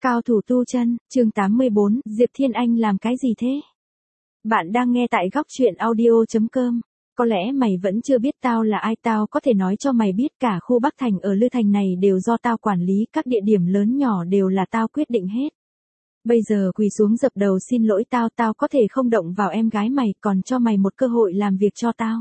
Cao thủ tu chân, chương 84, Diệp Thiên Anh làm cái gì thế? Bạn đang nghe tại góc truyện audio.com. Có lẽ mày vẫn chưa biết tao là ai, tao có thể nói cho mày biết cả khu Bắc Thành ở Lư Thành này đều do tao quản lý, các địa điểm lớn nhỏ đều là tao quyết định hết. Bây giờ quỳ xuống dập đầu xin lỗi tao có thể không động vào em gái mày, còn cho mày một cơ hội làm việc cho tao.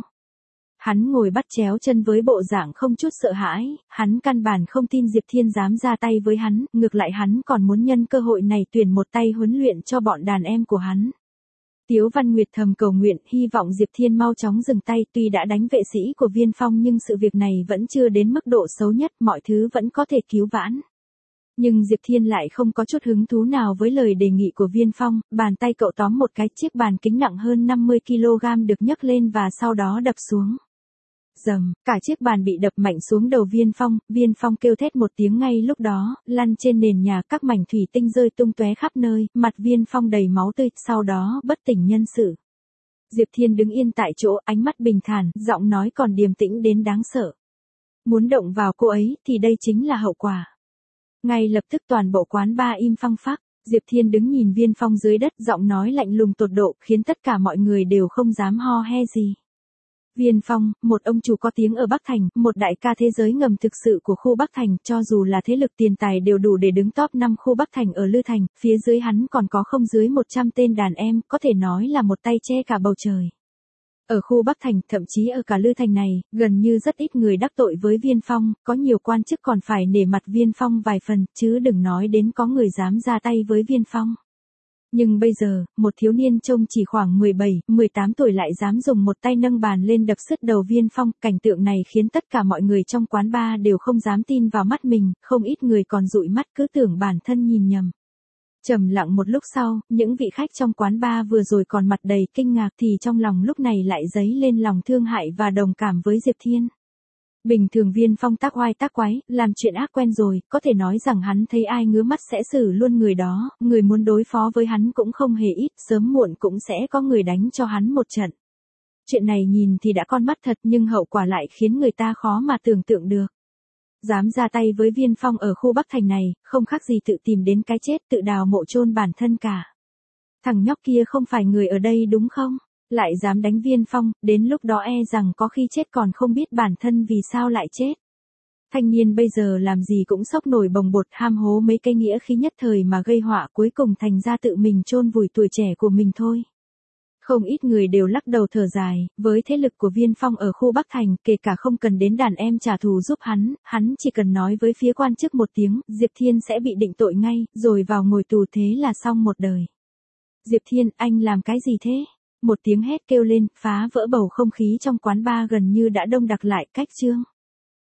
Hắn ngồi bắt chéo chân với bộ dạng không chút sợ hãi, hắn căn bản không tin Diệp Thiên dám ra tay với hắn, ngược lại hắn còn muốn nhân cơ hội này tuyển một tay huấn luyện cho bọn đàn em của hắn. Tiếu Văn Nguyệt thầm cầu nguyện, hy vọng Diệp Thiên mau chóng dừng tay, tuy đã đánh vệ sĩ của Viên Phong nhưng sự việc này vẫn chưa đến mức độ xấu nhất, mọi thứ vẫn có thể cứu vãn. Nhưng Diệp Thiên lại không có chút hứng thú nào với lời đề nghị của Viên Phong, bàn tay cậu tóm một cái chiếc bàn kính nặng hơn 50 kg được nhấc lên và sau đó đập xuống. Dầm, cả chiếc bàn bị đập mạnh xuống đầu Viên Phong kêu thét một tiếng ngay lúc đó, lăn trên nền nhà, các mảnh thủy tinh rơi tung tóe khắp nơi, mặt Viên Phong đầy máu tươi, sau đó bất tỉnh nhân sự. Diệp Thiên đứng yên tại chỗ, ánh mắt bình thản, giọng nói còn điềm tĩnh đến đáng sợ. Muốn động vào cô ấy thì đây chính là hậu quả. Ngay lập tức toàn bộ quán bar im phăng phắc, Diệp Thiên đứng nhìn Viên Phong dưới đất, giọng nói lạnh lùng tột độ, khiến tất cả mọi người đều không dám ho he gì. Viên Phong, một ông chủ có tiếng ở Bắc Thành, một đại ca thế giới ngầm thực sự của khu Bắc Thành, cho dù là thế lực tiền tài đều đủ để đứng top 5 khu Bắc Thành ở Lư Thành, phía dưới hắn còn có không dưới 100 tên đàn em, có thể nói là một tay che cả bầu trời. Ở khu Bắc Thành, thậm chí ở cả Lư Thành này, gần như rất ít người đắc tội với Viên Phong, có nhiều quan chức còn phải nể mặt Viên Phong vài phần, chứ đừng nói đến có người dám ra tay với Viên Phong. Nhưng bây giờ, một thiếu niên trông chỉ khoảng 17, 18 tuổi lại dám dùng một tay nâng bàn lên đập sứt đầu Viên Phong, cảnh tượng này khiến tất cả mọi người trong quán bar đều không dám tin vào mắt mình, không ít người còn dụi mắt cứ tưởng bản thân nhìn nhầm. Trầm lặng một lúc sau, những vị khách trong quán bar vừa rồi còn mặt đầy kinh ngạc thì trong lòng lúc này lại dấy lên lòng thương hại và đồng cảm với Diệp Thiên. Bình thường Viên Phong tác oai tác quái, làm chuyện ác quen rồi, có thể nói rằng hắn thấy ai ngứa mắt sẽ xử luôn người đó, người muốn đối phó với hắn cũng không hề ít, sớm muộn cũng sẽ có người đánh cho hắn một trận. Chuyện này nhìn thì đã con mắt thật nhưng hậu quả lại khiến người ta khó mà tưởng tượng được. Dám ra tay với Viên Phong ở khu Bắc Thành này, không khác gì tự tìm đến cái chết, tự đào mộ chôn bản thân cả. Thằng nhóc kia không phải người ở đây đúng không? Lại dám đánh Viên Phong, đến lúc đó e rằng có khi chết còn không biết bản thân vì sao lại chết. Thanh niên bây giờ làm gì cũng sốc nổi bồng bột, ham hố mấy cái nghĩa khí nhất thời mà gây họa, cuối cùng thành ra tự mình chôn vùi tuổi trẻ của mình thôi. Không ít người đều lắc đầu thở dài, với thế lực của Viên Phong ở khu Bắc Thành, kể cả không cần đến đàn em trả thù giúp hắn chỉ cần nói với phía quan chức một tiếng, Diệp Thiên sẽ bị định tội ngay, rồi vào ngồi tù, thế là xong một đời. Diệp Thiên, anh làm cái gì thế? Một tiếng hét kêu lên, phá vỡ bầu không khí trong quán bar gần như đã đông đặc lại, cách chương.